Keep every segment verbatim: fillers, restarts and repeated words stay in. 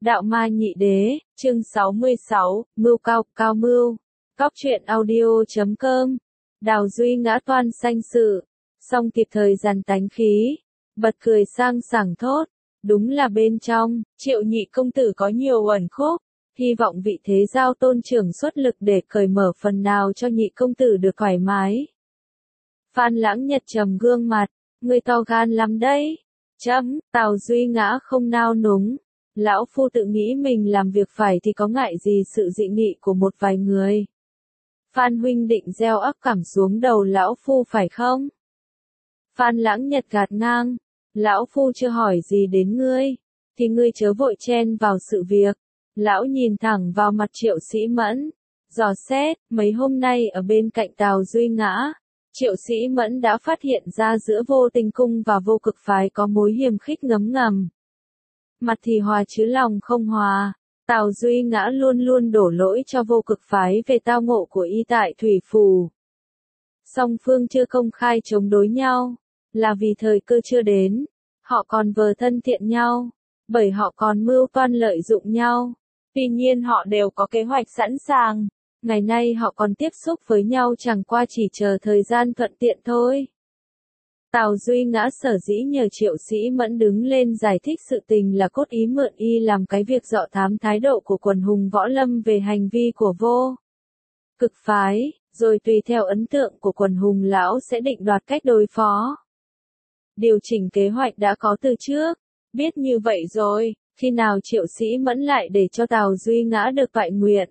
Đạo Ma Nhị Đế, chương sáu mươi sáu, Mưu Cao, Cao Mưu. Cóc truyện audio chấm com. Đào Duy ngã toan sanh sự. Xong kịp thời dàn tánh khí. Bật cười sang sảng thốt. Đúng là bên trong, Triệu nhị công tử có nhiều uẩn khúc. Hy vọng vị thế giao tôn trưởng xuất lực để cởi mở phần nào cho nhị công tử được thoải mái. Phan Lãng Nhật trầm gương mặt. Người to gan lắm đấy. Chấm, Tào Duy ngã không nao núng. Lão phu tự nghĩ mình làm việc phải thì có ngại gì sự dị nghị của một vài người. Phan huynh định gieo ác cảm xuống đầu lão phu phải không? Phan Lãng Nhật gạt ngang. Lão phu chưa hỏi gì đến ngươi, thì ngươi chớ vội chen vào sự việc. Lão nhìn thẳng vào mặt Triệu Sĩ Mẫn, dò xét, mấy hôm nay ở bên cạnh Tào Duy ngã, Triệu Sĩ Mẫn đã phát hiện ra giữa Vô Tình Cung và Vô Cực Phái có mối hiềm khích ngấm ngầm. Mặt thì hòa chứ lòng không hòa, Tào Duy ngã luôn luôn đổ lỗi cho Vô Cực Phái về tao ngộ của y tại Thủy Phù. Song phương chưa công khai chống đối nhau, là vì thời cơ chưa đến, họ còn vờ thân thiện nhau, bởi họ còn mưu toan lợi dụng nhau. Tuy nhiên họ đều có kế hoạch sẵn sàng, ngày nay họ còn tiếp xúc với nhau chẳng qua chỉ chờ thời gian thuận tiện thôi. Tào Duy ngã sở dĩ nhờ Triệu Sĩ Mẫn đứng lên giải thích sự tình là cốt ý mượn y làm cái việc dọ thám thái độ của quần hùng võ lâm về hành vi của Vô Cực Phái, rồi tùy theo ấn tượng của quần hùng lão sẽ định đoạt cách đối phó. Điều chỉnh kế hoạch đã có từ trước, biết như vậy rồi, khi nào Triệu Sĩ Mẫn lại để cho Tào Duy ngã được toại nguyện.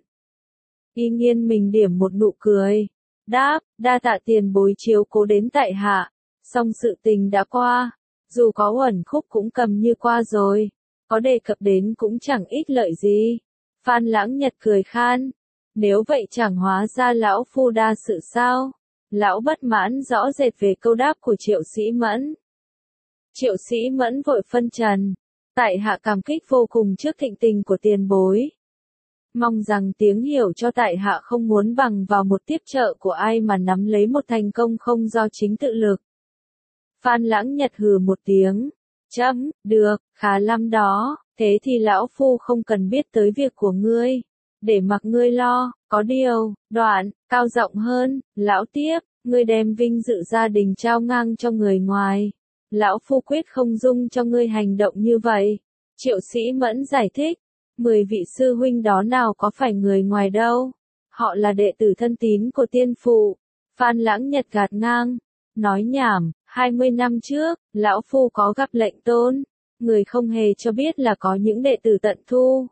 Y nghiên mình điểm một nụ cười, đáp, đa tạ tiền bối chiếu cố đến tại hạ. Xong sự tình đã qua, dù có uẩn khúc cũng cầm như qua rồi, có đề cập đến cũng chẳng ít lợi gì. Phan Lãng Nhật cười khan, nếu vậy chẳng hóa ra lão phu đa sự sao? Lão bất mãn rõ rệt về câu đáp của Triệu Sĩ Mẫn. Triệu Sĩ Mẫn vội phân trần, tại hạ cảm kích vô cùng trước thịnh tình của tiền bối. Mong rằng tiếng hiểu cho tại hạ không muốn bằng vào một tiếp trợ của ai mà nắm lấy một thành công không do chính tự lực. Phan Lãng Nhật hừ một tiếng, chấm, được, khá lắm đó, thế thì lão phu không cần biết tới việc của ngươi, để mặc ngươi lo, có điều, đoạn, cao giọng hơn, lão tiếp, ngươi đem vinh dự gia đình trao ngang cho người ngoài, lão phu quyết không dung cho ngươi hành động như vậy. Triệu Sĩ Mẫn giải thích, mười vị sư huynh đó nào có phải người ngoài đâu, họ là đệ tử thân tín của tiên phụ. Phan Lãng Nhật gạt ngang, nói nhảm. Hai mươi năm trước, lão phu có gặp lệnh tôn, người không hề cho biết là có những đệ tử tận thu.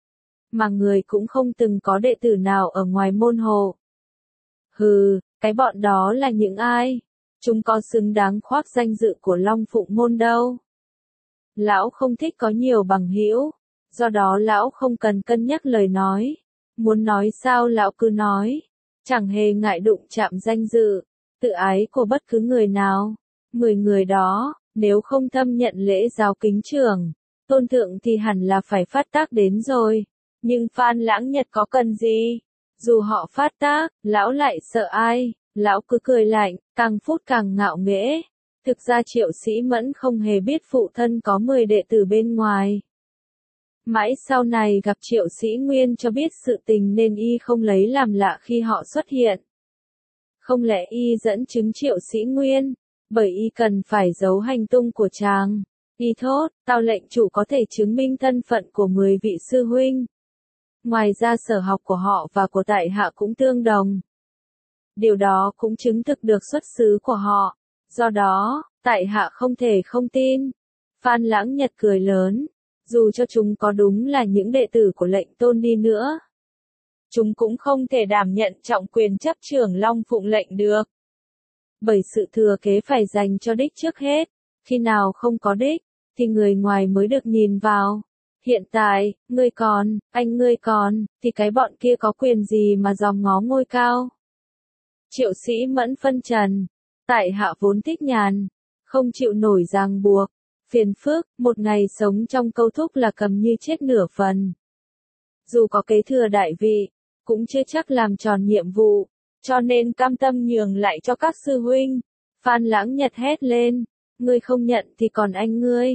Mà người cũng không từng có đệ tử nào ở ngoài môn hộ. Hừ, cái bọn đó là những ai? Chúng có xứng đáng khoác danh dự của Long Phụng môn đâu. Lão không thích có nhiều bằng hữu, do đó lão không cần cân nhắc lời nói. Muốn nói sao lão cứ nói, chẳng hề ngại đụng chạm danh dự, tự ái của bất cứ người nào. Mười người đó, nếu không thâm nhận lễ giáo kính trưởng, tôn thượng thì hẳn là phải phát tác đến rồi. Nhưng Phan Lãng Nhật có cần gì? Dù họ phát tác, lão lại sợ ai? Lão cứ cười lạnh, càng phút càng ngạo nghễ. Thực ra Triệu Sĩ Mẫn không hề biết phụ thân có mười đệ tử bên ngoài. Mãi sau này gặp Triệu Sĩ Nguyên cho biết sự tình nên y không lấy làm lạ khi họ xuất hiện. Không lẽ y dẫn chứng Triệu Sĩ Nguyên? Bởi y cần phải giấu hành tung của chàng. Y thốt, tao lệnh chủ có thể chứng minh thân phận của mười vị sư huynh. Ngoài ra sở học của họ và của tại hạ cũng tương đồng. Điều đó cũng chứng thực được xuất xứ của họ. Do đó, tại hạ không thể không tin. Phan Lãng Nhật cười lớn. Dù cho chúng có đúng là những đệ tử của lệnh tôn đi nữa, chúng cũng không thể đảm nhận trọng quyền chấp trưởng Long Phụng lệnh được. Bởi sự thừa kế phải dành cho đích trước hết, khi nào không có đích, thì người ngoài mới được nhìn vào. Hiện tại, ngươi còn, anh ngươi còn, thì cái bọn kia có quyền gì mà dòm ngó ngôi cao? Triệu Sĩ Mẫn phân trần, tại hạ vốn thích nhàn, không chịu nổi ràng buộc, phiền phức, một ngày sống trong câu thúc là cầm như chết nửa phần. Dù có kế thừa đại vị, cũng chưa chắc làm tròn nhiệm vụ. Cho nên cam tâm nhường lại cho các sư huynh. Phan Lãng Nhật hét lên, ngươi không nhận thì còn anh ngươi,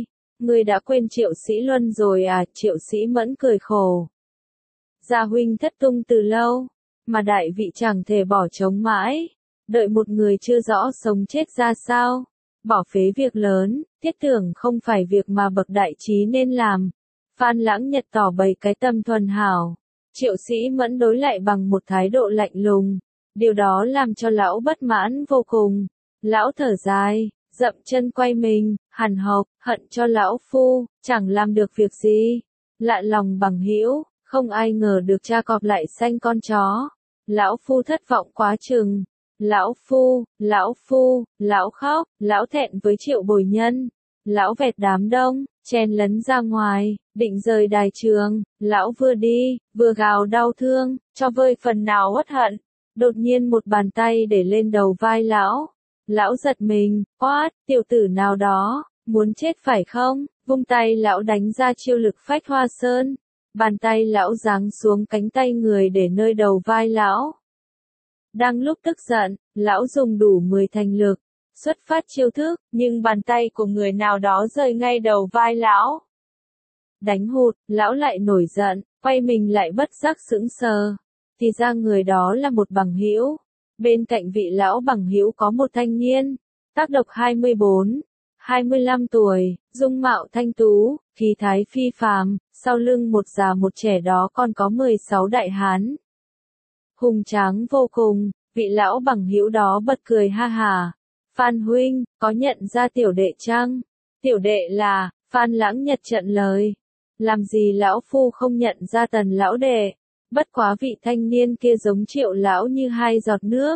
Ngươi đã quên Triệu Sĩ Luân rồi à? Triệu Sĩ Mẫn cười khổ. Gia huynh thất tung từ lâu, mà đại vị chẳng thể bỏ trống mãi, đợi một người chưa rõ sống chết ra sao, bỏ phế việc lớn, thiết tưởng không phải việc mà bậc đại trí nên làm. Phan Lãng Nhật tỏ bày cái tâm thuần hảo, Triệu Sĩ Mẫn đối lại bằng một thái độ lạnh lùng, điều đó làm cho lão bất mãn vô cùng. Lão thở dài, dậm chân quay mình, hằn học, hận cho lão phu, chẳng làm được việc gì. Lạ lòng bằng hữu, không ai ngờ được cha cọp lại sanh con chó. Lão phu thất vọng quá chừng. Lão phu, lão phu, lão khóc, lão thẹn với Triệu Bồi Nhân. Lão vẹt đám đông, chen lấn ra ngoài, định rời đài trường, lão vừa đi, vừa gào đau thương, cho vơi phần nào uất hận. Đột nhiên một bàn tay để lên đầu vai lão. Lão giật mình, quát, tiểu tử nào đó, muốn chết phải không? Vung tay lão đánh ra chiêu lực phách hoa sơn. Bàn tay lão giáng xuống cánh tay người để nơi đầu vai lão. Đang lúc tức giận, lão dùng đủ mười thành lực, xuất phát chiêu thức, nhưng bàn tay của người nào đó rơi ngay đầu vai lão. Đánh hụt, lão lại nổi giận, quay mình lại bất giác sững sờ. Thì ra người đó là một bằng hữu. Bên cạnh vị lão bằng hữu có một thanh niên, tác độc hai mươi bốn, hai mươi lăm tuổi, dung mạo thanh tú, khí thái phi phàm, sau lưng một già một trẻ đó còn có mười sáu đại hán. Hùng tráng vô cùng, vị lão bằng hữu đó bật cười ha hà. Phan huynh, có nhận ra tiểu đệ chăng? Tiểu đệ là, Phan Lãng Nhật trận lời. Làm gì lão phu không nhận ra Tần lão đệ? Bất quá vị thanh niên kia giống Triệu lão như hai giọt nước.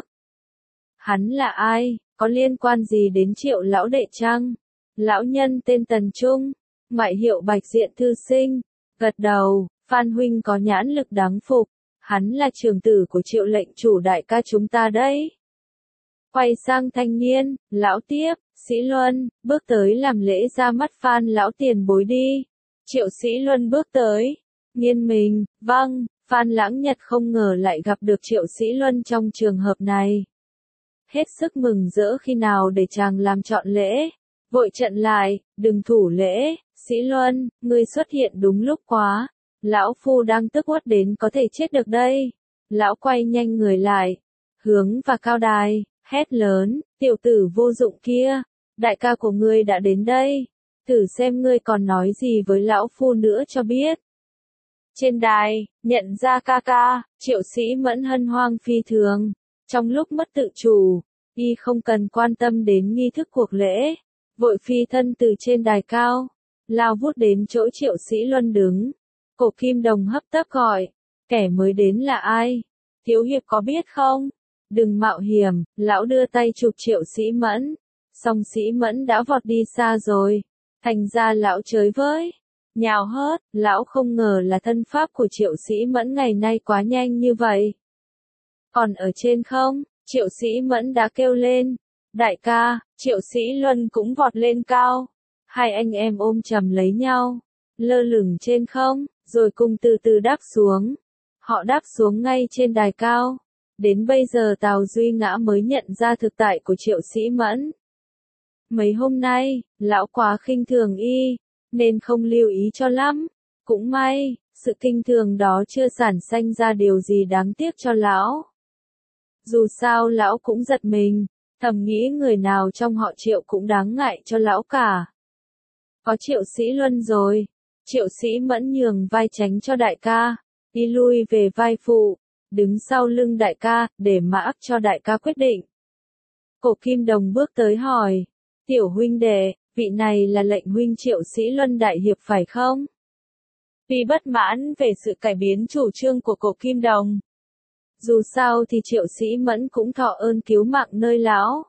Hắn là ai, có liên quan gì đến Triệu lão đệ chăng? Lão nhân tên Tần Trung, ngoại hiệu Bạch Diện thư sinh. Gật đầu, Phan huynh có nhãn lực đáng phục. Hắn là trưởng tử của Triệu lệnh chủ đại ca chúng ta đấy. Quay sang thanh niên, lão tiếp, Sĩ Luân, bước tới làm lễ ra mắt Phan lão tiền bối đi. Triệu Sĩ Luân bước tới, nghiêng mình, vâng. Phan Lãng Nhật không ngờ lại gặp được Triệu Sĩ Luân trong trường hợp này. Hết sức mừng rỡ khi nào để chàng làm trọn lễ. Vội trận lại, đừng thủ lễ, Sĩ Luân, ngươi xuất hiện đúng lúc quá. Lão phu đang tức uất đến có thể chết được đây. Lão quay nhanh người lại, hướng và cao đài, hét lớn, tiểu tử vô dụng kia, đại ca của ngươi đã đến đây. Thử xem ngươi còn nói gì với lão phu nữa cho biết. Trên đài, nhận ra ca ca, Triệu Sĩ Mẫn hân hoan phi thường. Trong lúc mất tự chủ, y không cần quan tâm đến nghi thức cuộc lễ. Vội phi thân từ trên đài cao, lao vút đến chỗ Triệu Sĩ Luân đứng. Cổ Kim Đồng hấp tấp gọi, kẻ mới đến là ai? Thiếu hiệp có biết không? Đừng mạo hiểm, lão đưa tay chụp Triệu Sĩ Mẫn. Song Sĩ Mẫn đã vọt đi xa rồi. Thành ra lão chới với. Nhào hớt, lão không ngờ là thân pháp của Triệu Sĩ Mẫn ngày nay quá nhanh như vậy. Còn ở trên không, Triệu Sĩ Mẫn đã kêu lên. Đại ca, Triệu Sĩ Luân cũng vọt lên cao. Hai anh em ôm chầm lấy nhau, lơ lửng trên không, rồi cùng từ từ đáp xuống. Họ đáp xuống ngay trên đài cao. Đến bây giờ Tào Duy Ngã mới nhận ra thực tại của Triệu Sĩ Mẫn. Mấy hôm nay, lão quá khinh thường y, nên không lưu ý cho lắm. Cũng may, sự kinh thường đó chưa sản sanh ra điều gì đáng tiếc cho lão. Dù sao lão cũng giật mình, thầm nghĩ người nào trong họ Triệu cũng đáng ngại cho lão cả. Có Triệu Sĩ Luân rồi. Triệu Sĩ Mẫn nhường vai tránh cho đại ca, đi lui về vai phụ, đứng sau lưng đại ca, để mã cho đại ca quyết định. Cổ Kim Đồng bước tới hỏi, tiểu huynh đệ, vị này là lệnh huynh Triệu Sĩ Luân đại hiệp phải không? Vì bất mãn về sự cải biến chủ trương của Cổ Kim Đồng. Dù sao thì Triệu Sĩ Mẫn cũng thọ ơn cứu mạng nơi lão,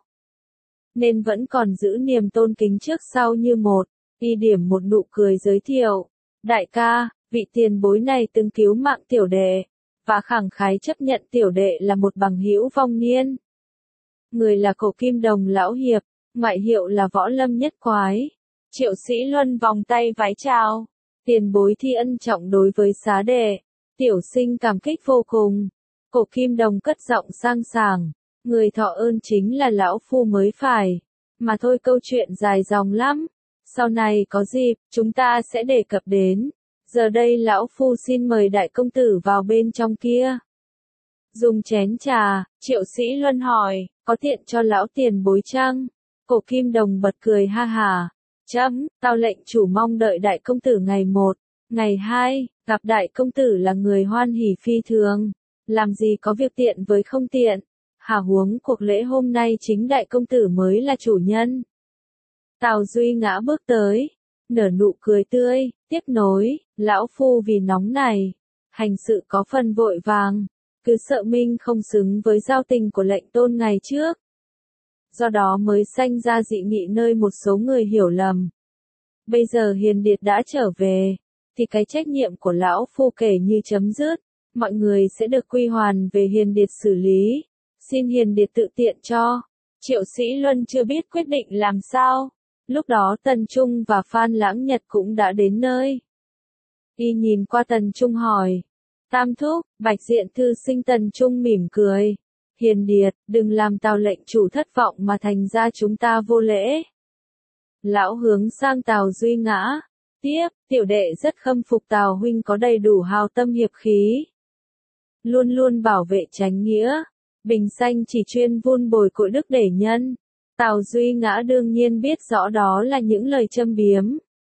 nên vẫn còn giữ niềm tôn kính trước sau như một. Y điểm một nụ cười giới thiệu, đại ca, vị tiền bối này từng cứu mạng tiểu đệ, và khẳng khái chấp nhận tiểu đệ là một bằng hữu vong niên. Người là Cổ Kim Đồng lão hiệp, ngoại hiệu là Võ Lâm Nhất Quái. Triệu Sĩ Luân vòng tay vái chào, tiền bối thi ân trọng đối với xá đệ, tiểu sinh cảm kích vô cùng. Cổ Kim Đồng cất giọng sang sảng, người thọ ơn chính là lão phu mới phải, mà thôi câu chuyện dài dòng lắm. Sau này có dịp, chúng ta sẽ đề cập đến. Giờ đây lão phu xin mời đại công tử vào bên trong kia. Dùng chén trà, Triệu Sĩ Luân hỏi, có tiện cho lão tiền bối chăng? Cổ Kim Đồng bật cười ha hả. Chấm, tao lệnh chủ mong đợi đại công tử ngày một, ngày hai, gặp đại công tử là người hoan hỉ phi thường. Làm gì có việc tiện với không tiện. Hả huống cuộc lễ hôm nay chính đại công tử mới là chủ nhân. Tào Duy Ngã bước tới, nở nụ cười tươi, tiếp nối, lão phu vì nóng này, hành sự có phần vội vàng, cứ sợ Minh không xứng với giao tình của lệnh tôn ngày trước. Do đó mới sanh ra dị nghị nơi một số người hiểu lầm. Bây giờ Hiền Điệt đã trở về, thì cái trách nhiệm của lão phu kể như chấm dứt, mọi người sẽ được quy hoàn về Hiền Điệt xử lý. Xin Hiền Điệt tự tiện cho. Triệu Sĩ Luân chưa biết quyết định làm sao. Lúc đó Tần Trung và Phan Lãng Nhật cũng đã đến nơi. Y nhìn qua Tần Trung hỏi. Tam thúc, Bạch Diện thư sinh. Tần Trung mỉm cười. Hiền Điệt, đừng làm Tào lệnh chủ thất vọng mà thành ra chúng ta vô lễ. Lão hướng sang Tào Duy Ngã. Tiếp, tiểu đệ rất khâm phục Tào huynh có đầy đủ hào tâm hiệp khí. Luôn luôn bảo vệ chánh nghĩa. Bình sanh chỉ chuyên vun bồi cội đức để nhân. Tào Duy Ngã đương nhiên biết rõ đó là những lời châm biếm.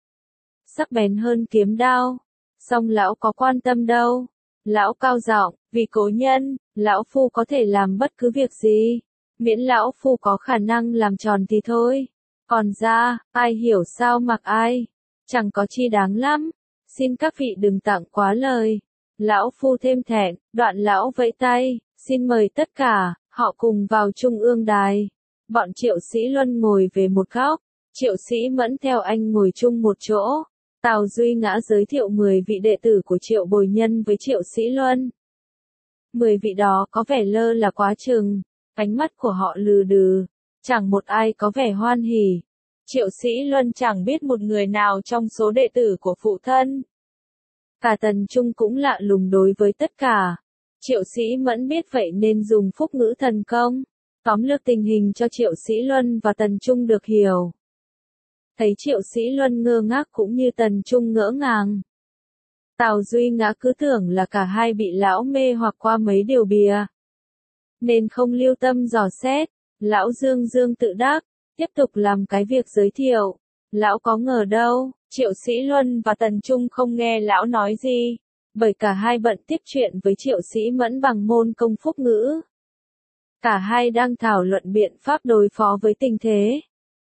Sắc bén hơn kiếm đao. Song lão có quan tâm đâu. Lão cao giọng, vì cố nhân, lão phu có thể làm bất cứ việc gì. Miễn lão phu có khả năng làm tròn thì thôi. Còn ra, ai hiểu sao mặc ai. Chẳng có chi đáng lắm. Xin các vị đừng tặng quá lời. Lão phu thêm thẹn, đoạn lão vẫy tay, xin mời tất cả, họ cùng vào trung ương đài. Bọn Triệu Sĩ Luân ngồi về một góc, Triệu Sĩ Mẫn theo anh ngồi chung một chỗ. Tào Duy Ngã giới thiệu mười vị đệ tử của Triệu Bồi Nhân với Triệu Sĩ Luân. mười vị đó có vẻ lơ là quá chừng, ánh mắt của họ lừ đừ, chẳng một ai có vẻ hoan hỉ. Triệu Sĩ Luân chẳng biết một người nào trong số đệ tử của phụ thân. Cả Tần Trung cũng lạ lùng đối với tất cả. Triệu Sĩ Mẫn biết vậy nên dùng phúc ngữ thần công, tóm lược tình hình cho Triệu Sĩ Luân và Tần Trung được hiểu. Thấy Triệu Sĩ Luân ngơ ngác cũng như Tần Trung ngỡ ngàng. Tào Duy Ngã cứ tưởng là cả hai bị lão mê hoặc qua mấy điều bìa, nên không lưu tâm dò xét. Lão dương dương tự đắc, tiếp tục làm cái việc giới thiệu. Lão có ngờ đâu, Triệu Sĩ Luân và Tần Trung không nghe lão nói gì, bởi cả hai bận tiếp chuyện với Triệu Sĩ Mẫn bằng môn công phúc ngữ. Cả hai đang thảo luận biện pháp đối phó với tình thế.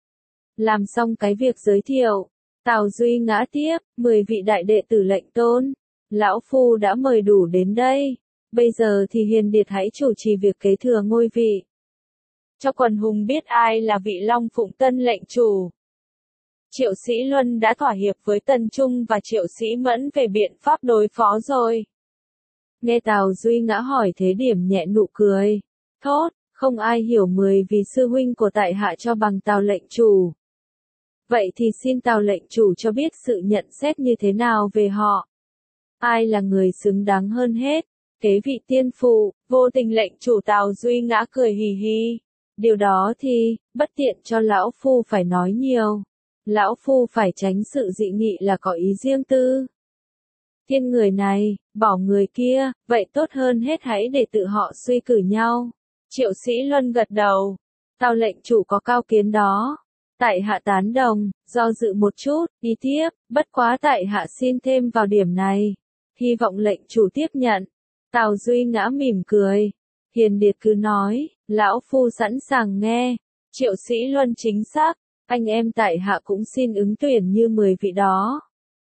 Làm xong cái việc giới thiệu, Tào Duy Ngã tiếp, mười vị đại đệ tử lệnh tôn, lão phu đã mời đủ đến đây, bây giờ thì Hiền Điệt hãy chủ trì việc kế thừa ngôi vị. Cho quần hùng biết ai là vị Long Phụng tân lệnh chủ. Triệu Sĩ Luân đã thỏa hiệp với Tần Trung và Triệu Sĩ Mẫn về biện pháp đối phó rồi. Nghe Tào Duy Ngã hỏi thế điểm nhẹ nụ cười. Thốt, không ai hiểu mười vì sư huynh của tại hạ cho bằng Tào lệnh chủ. Vậy thì xin Tào lệnh chủ cho biết sự nhận xét như thế nào về họ. Ai là người xứng đáng hơn hết? Kế vị tiên phụ, vô tình lệnh chủ. Tào Duy Ngã cười hì hì. Điều đó thì, bất tiện cho lão phu phải nói nhiều. Lão phu phải tránh sự dị nghị là có ý riêng tư. Thiên người này, bỏ người kia, vậy tốt hơn hết hãy để tự họ suy cử nhau. Triệu Sĩ Luân gật đầu. Tào lệnh chủ có cao kiến đó. Tại hạ tán đồng, do dự một chút, đi tiếp, bất quá tại hạ xin thêm vào điểm này. Hy vọng lệnh chủ tiếp nhận. Tào Duy Ngã mỉm cười. Hiền Điệt cứ nói, lão phu sẵn sàng nghe. Triệu Sĩ Luân chính xác, anh em tại hạ cũng xin ứng tuyển như mười vị đó.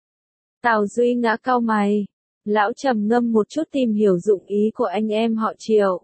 Tào Duy Ngã cau mày. Lão trầm ngâm một chút tìm hiểu dụng ý của anh em họ Triệu.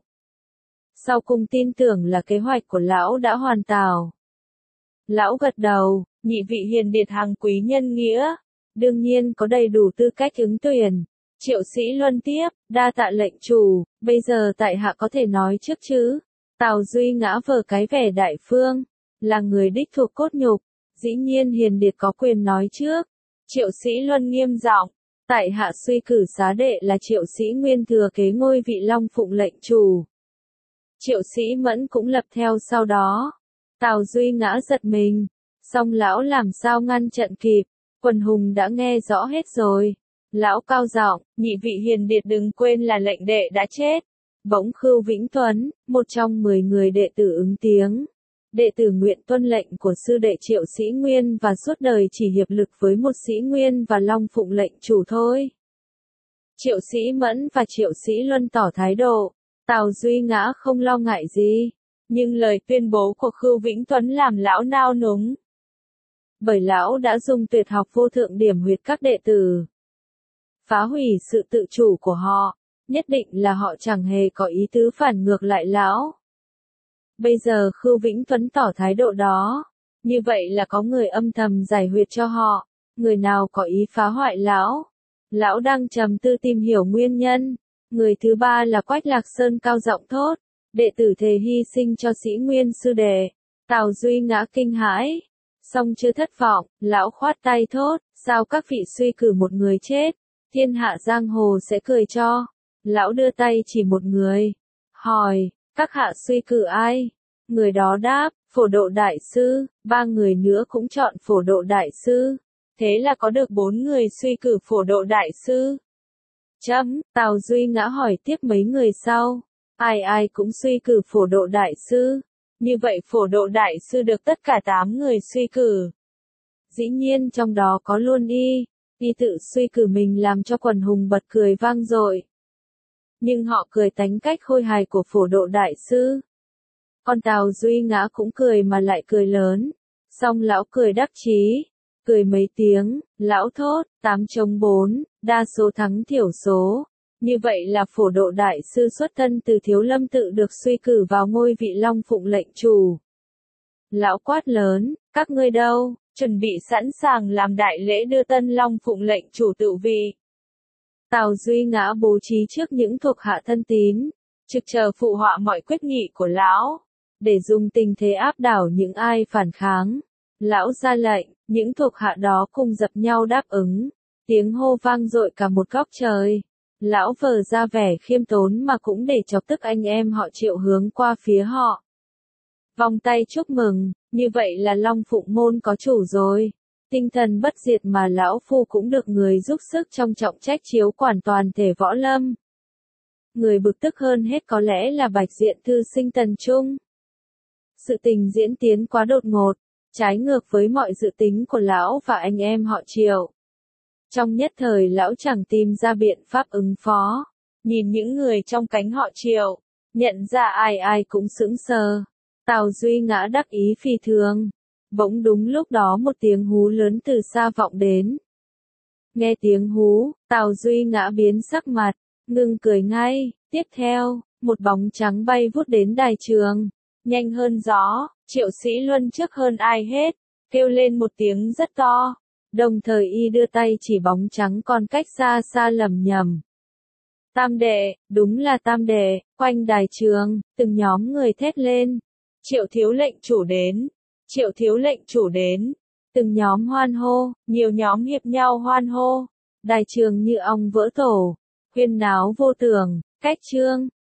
Sau cùng tin tưởng là kế hoạch của lão đã hoàn tảo. Lão gật đầu, nhị vị Hiền Điệt hàng quý nhân nghĩa, đương nhiên có đầy đủ tư cách ứng tuyển. Triệu Sĩ Luân tiếp, đa tạ lệnh chủ, bây giờ tại hạ có thể nói trước chứ. Tào Duy Ngã vờ cái vẻ đại phương, là người đích thuộc cốt nhục, dĩ nhiên Hiền Điệt có quyền nói trước. Triệu Sĩ Luân nghiêm giọng, tại hạ suy cử xá đệ là Triệu Sĩ Nguyên thừa kế ngôi vị Long Phụng lệnh chủ. Triệu Sĩ Mẫn cũng lập theo sau đó. Tào Duy Ngã giật mình, Song lão làm sao ngăn chặn kịp, quần hùng đã nghe rõ hết rồi. Lão cao giọng, nhị vị hiền điệt đừng quên là lệnh đệ đã chết. Bỗng Khưu Vĩnh Tuấn, một trong mười người đệ tử ứng tiếng. Đệ tử nguyện tuân lệnh của sư đệ Triệu Sĩ Nguyên và suốt đời chỉ hiệp lực với một Sĩ Nguyên và Long phụng lệnh chủ thôi. Triệu Sĩ Mẫn và Triệu Sĩ Luân tỏ thái độ. Tào Duy Ngã không lo ngại gì. Nhưng lời tuyên bố của Khưu Vĩnh Tuấn làm lão nao núng. Bởi lão đã dùng tuyệt học vô thượng điểm huyệt các đệ tử. Phá hủy sự tự chủ của họ. Nhất định là họ chẳng hề có ý tứ phản ngược lại lão. Bây giờ Khưu Vĩnh Tuấn tỏ thái độ đó. Như vậy là có người âm thầm giải huyệt cho họ. Người nào có ý phá hoại lão. Lão đang trầm tư tìm hiểu nguyên nhân. Người thứ ba là Quách Lạc Sơn cao giọng thốt. Đệ tử thề hy sinh cho Sĩ Nguyên sư đệ. Tào Duy Ngã kinh hãi. Song chưa thất vọng, lão khoát tay thốt. Sao các vị suy cử một người chết? Thiên hạ giang hồ sẽ cười cho. Lão đưa tay chỉ một người. Hỏi, các hạ suy cử ai? Người đó đáp, Phổ Độ Đại Sư. Ba người nữa cũng chọn Phổ Độ Đại Sư. Thế là có được bốn người suy cử Phổ Độ Đại Sư. Chấm, Tào Duy Ngã hỏi tiếp mấy người sau. Ai ai cũng suy cử Phổ Độ Đại Sư. Như vậy Phổ Độ Đại Sư được tất cả tám người suy cử. Dĩ nhiên trong đó có luôn y. Y tự suy cử mình làm cho quần hùng bật cười vang dội. Nhưng họ cười tánh cách khôi hài của Phổ Độ Đại Sư. Còn Tào Duy Ngã cũng cười mà lại cười lớn. Xong lão cười đắc chí. Cười mấy tiếng, lão thốt, tám chống bốn, đa số thắng thiểu số. Như vậy là Phổ Độ Đại Sư xuất thân từ Thiếu Lâm tự được suy cử vào ngôi vị Long phụng lệnh chủ. Lão quát lớn, các ngươi đâu, chuẩn bị sẵn sàng làm đại lễ đưa tân Long phụng lệnh chủ tự vị. Tào Duy Ngã bố trí trước những thuộc hạ thân tín, trực chờ phụ họa mọi quyết nghị của lão, để dùng tình thế áp đảo những ai phản kháng. Lão ra lệnh, những thuộc hạ đó cùng dập nhau đáp ứng, tiếng hô vang dội cả một góc trời. Lão vờ ra vẻ khiêm tốn mà cũng để chọc tức anh em họ Triệu hướng qua phía họ. Vòng tay chúc mừng, như vậy là Long phụng môn có chủ rồi. Tinh thần bất diệt mà lão phu cũng được người giúp sức trong trọng trách chiếu quản toàn thể võ lâm. Người bực tức hơn hết có lẽ là Bạch Diện thư sinh Tần Trung. Sự tình diễn tiến quá đột ngột, trái ngược với mọi dự tính của lão và anh em họ Triệu. Trong nhất thời lão chẳng tìm ra biện pháp ứng phó. Nhìn những người trong cánh họ Triệu, nhận ra ai ai cũng sững sờ. Tào Duy Ngã đắc ý phi thường. Bỗng đúng lúc đó một tiếng hú lớn từ xa vọng đến. Nghe tiếng hú, Tào Duy Ngã biến sắc mặt, ngừng cười ngay. Tiếp theo, một bóng trắng bay vút đến đài trường. Nhanh hơn gió, Triệu Sĩ Luân trước hơn ai hết, kêu lên một tiếng rất to. Đồng thời y đưa tay chỉ bóng trắng còn cách xa xa lẩm nhẩm. Tam đệ, đúng là tam đệ. Quanh đài trường, từng nhóm người thét lên. Triệu thiếu lệnh chủ đến. Triệu thiếu lệnh chủ đến. Từng nhóm hoan hô, nhiều nhóm hiệp nhau hoan hô. Đài trường như ong vỡ tổ. Huyên náo vô tưởng, cách chương.